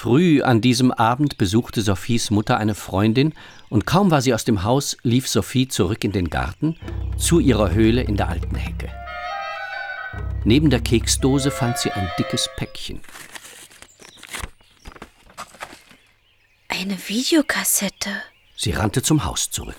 Früh an diesem Abend besuchte Sophies Mutter eine Freundin und kaum war sie aus dem Haus, lief Sophie zurück in den Garten, zu ihrer Höhle in der alten Hecke. Neben der Keksdose fand sie ein dickes Päckchen. Eine Videokassette. Sie rannte zum Haus zurück.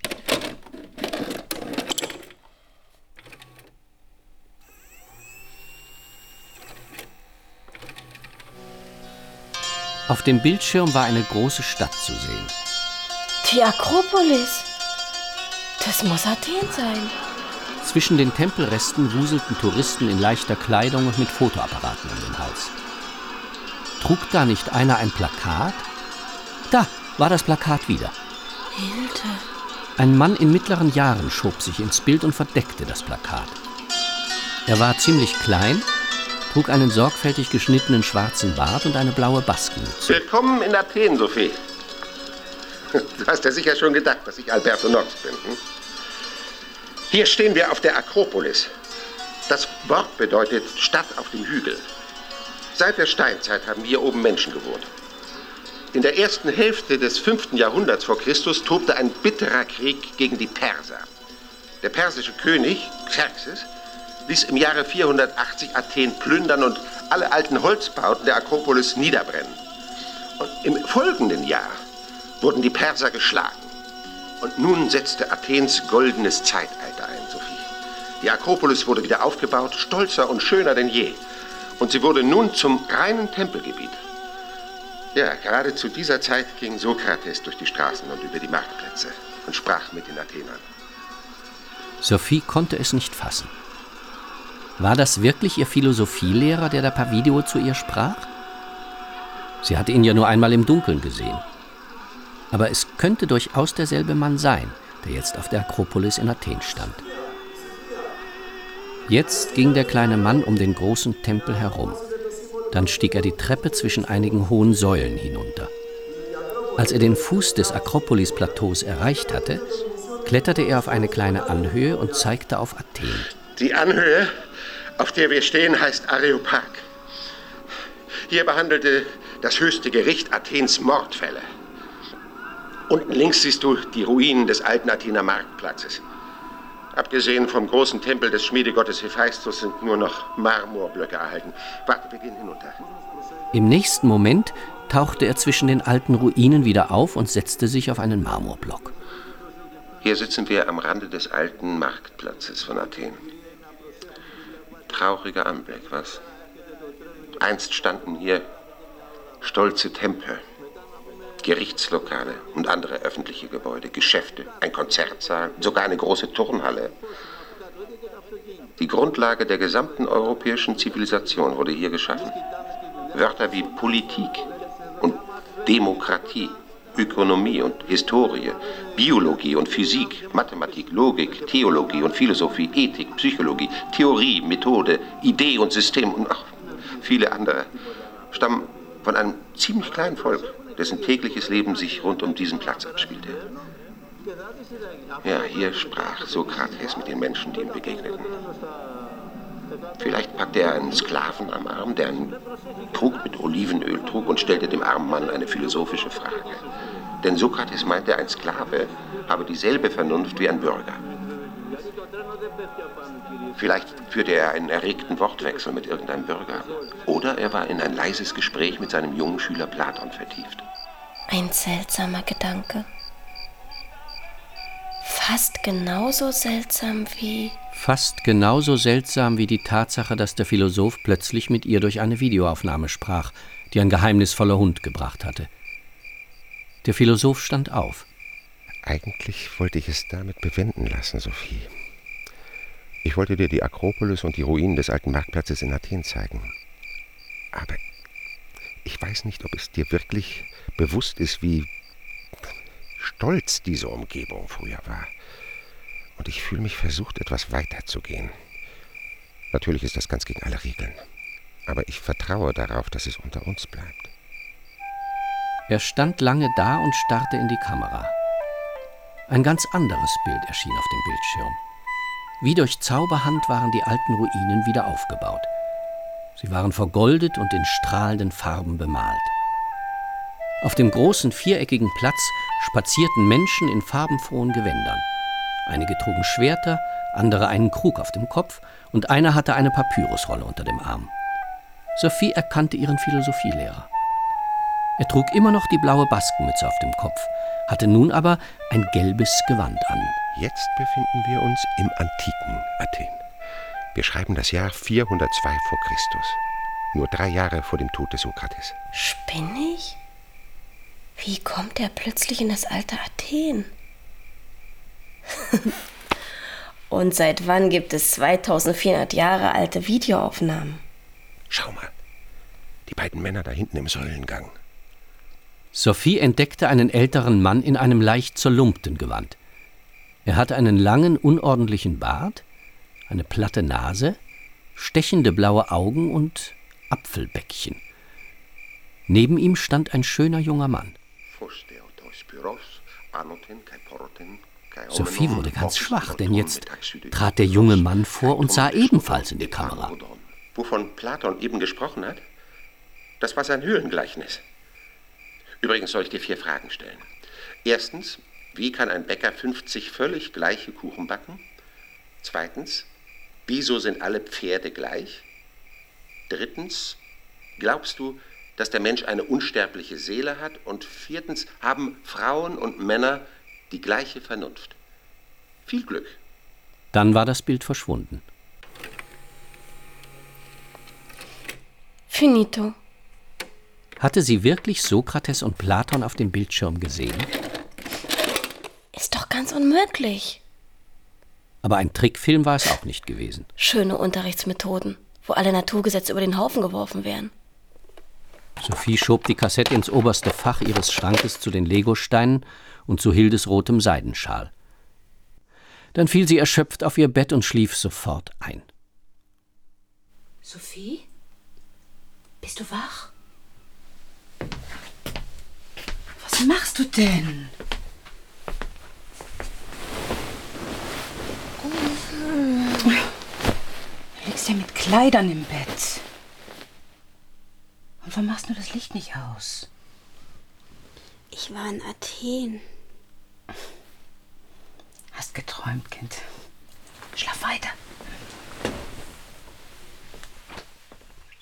Auf dem Bildschirm war eine große Stadt zu sehen. Die Akropolis. Das muss Athen sein. Zwischen den Tempelresten wuselten Touristen in leichter Kleidung und mit Fotoapparaten um den Hals. Trug da nicht einer ein Plakat? Da war das Plakat wieder. Hilde. Ein Mann in mittleren Jahren schob sich ins Bild und verdeckte das Plakat. Er war ziemlich klein, trug einen sorgfältig geschnittenen schwarzen Bart und eine blaue Baskenmütze. Willkommen in Athen, Sophie. Du hast ja sicher schon gedacht, dass ich Alberto Nox bin. Hm? Hier stehen wir auf der Akropolis. Das Wort bedeutet Stadt auf dem Hügel. Seit der Steinzeit haben hier oben Menschen gewohnt. In der ersten Hälfte des 5. Jahrhunderts vor Christus tobte ein bitterer Krieg gegen die Perser. Der persische König, Xerxes, ließ im Jahre 480 Athen plündern und alle alten Holzbauten der Akropolis niederbrennen. Und im folgenden Jahr wurden die Perser geschlagen. Und nun setzte Athens goldenes Zeitalter ein, Sophie. Die Akropolis wurde wieder aufgebaut, stolzer und schöner denn je. Und sie wurde nun zum reinen Tempelgebiet. Ja, gerade zu dieser Zeit ging Sokrates durch die Straßen und über die Marktplätze und sprach mit den Athenern. Sophie konnte es nicht fassen. War das wirklich ihr Philosophielehrer, der da per Video zu ihr sprach? Sie hatte ihn ja nur einmal im Dunkeln gesehen. Aber es könnte durchaus derselbe Mann sein, der jetzt auf der Akropolis in Athen stand. Jetzt ging der kleine Mann um den großen Tempel herum. Dann stieg er die Treppe zwischen einigen hohen Säulen hinunter. Als er den Fuß des Akropolis-Plateaus erreicht hatte, kletterte er auf eine kleine Anhöhe und zeigte auf Athen. Die Anhöhe, auf der wir stehen, heißt Areopag. Hier behandelte das höchste Gericht Athens Mordfälle. Unten links siehst du die Ruinen des alten Athener Marktplatzes. Abgesehen vom großen Tempel des Schmiedegottes Hephaistos sind nur noch Marmorblöcke erhalten. Warte, wir gehen hinunter. Im nächsten Moment tauchte er zwischen den alten Ruinen wieder auf und setzte sich auf einen Marmorblock. Hier sitzen wir am Rande des alten Marktplatzes von Athen. Trauriger Anblick, was? Einst standen hier stolze Tempel, Gerichtslokale und andere öffentliche Gebäude, Geschäfte, ein Konzertsaal, sogar eine große Turnhalle. Die Grundlage der gesamten europäischen Zivilisation wurde hier geschaffen. Wörter wie Politik und Demokratie, Ökonomie und Historie, Biologie und Physik, Mathematik, Logik, Theologie und Philosophie, Ethik, Psychologie, Theorie, Methode, Idee und System und auch viele andere stammen von einem ziemlich kleinen Volk, dessen tägliches Leben sich rund um diesen Platz abspielte. Ja, hier sprach Sokrates mit den Menschen, die ihm begegneten. Vielleicht packte er einen Sklaven am Arm, der einen Krug mit Olivenöl trug und stellte dem armen Mann eine philosophische Frage. Denn Sokrates meinte, ein Sklave habe dieselbe Vernunft wie ein Bürger. Vielleicht führte er einen erregten Wortwechsel mit irgendeinem Bürger. Oder er war in ein leises Gespräch mit seinem jungen Schüler Platon vertieft. Ein seltsamer Gedanke. Fast genauso seltsam wie... Fast genauso seltsam wie die Tatsache, dass der Philosoph plötzlich mit ihr durch eine Videoaufnahme sprach, die ein geheimnisvoller Hund gebracht hatte. Der Philosoph stand auf. Eigentlich wollte ich es damit bewenden lassen, Sophie. Ich wollte dir die Akropolis und die Ruinen des alten Marktplatzes in Athen zeigen. Aber ich weiß nicht, ob es dir wirklich bewusst ist, wie stolz diese Umgebung früher war. Und ich fühle mich versucht, etwas weiter zu gehen. Natürlich ist das ganz gegen alle Regeln. Aber ich vertraue darauf, dass es unter uns bleibt. Er stand lange da und starrte in die Kamera. Ein ganz anderes Bild erschien auf dem Bildschirm. Wie durch Zauberhand waren die alten Ruinen wieder aufgebaut. Sie waren vergoldet und in strahlenden Farben bemalt. Auf dem großen viereckigen Platz spazierten Menschen in farbenfrohen Gewändern. Einige trugen Schwerter, andere einen Krug auf dem Kopf und einer hatte eine Papyrusrolle unter dem Arm. Sophie erkannte ihren Philosophielehrer. Er trug immer noch die blaue Baskenmütze auf dem Kopf, hatte nun aber ein gelbes Gewand an. Jetzt befinden wir uns im antiken Athen. Wir schreiben das Jahr 402 vor Christus. Nur 3 Jahre vor dem Tod des Sokrates. Spinne ich? Wie kommt er plötzlich in das alte Athen? Und seit wann gibt es 2400 Jahre alte Videoaufnahmen? Schau mal, die beiden Männer da hinten im Säulengang. Sophie entdeckte einen älteren Mann in einem leicht zerlumpten Gewand. Er hatte einen langen, unordentlichen Bart, eine platte Nase, stechende blaue Augen und Apfelbäckchen. Neben ihm stand ein schöner junger Mann. Sophie wurde ganz schwach, denn jetzt trat der junge Mann vor und sah ebenfalls in die Kamera. Wovon Platon eben gesprochen hat? Das war sein Höhlengleichnis. Übrigens soll ich dir 4 Fragen stellen. Erstens, wie kann ein Bäcker 50 völlig gleiche Kuchen backen? Zweitens, wieso sind alle Pferde gleich? Drittens, glaubst du, dass der Mensch eine unsterbliche Seele hat? Und viertens, haben Frauen und Männer die gleiche Vernunft? Viel Glück. Dann war das Bild verschwunden. Finito. Hatte sie wirklich Sokrates und Platon auf dem Bildschirm gesehen? Ist doch ganz unmöglich. Aber ein Trickfilm war es auch nicht gewesen. Schöne Unterrichtsmethoden, wo alle Naturgesetze über den Haufen geworfen werden. Sophie schob die Kassette ins oberste Fach ihres Schrankes zu den Legosteinen und zu Hildes rotem Seidenschal. Dann fiel sie erschöpft auf ihr Bett und schlief sofort ein. Sophie? Bist du wach? Was machst du denn? Du liegst ja mit Kleidern im Bett. Und warum machst du das Licht nicht aus? Ich war in Athen. Hast geträumt, Kind. Schlaf weiter.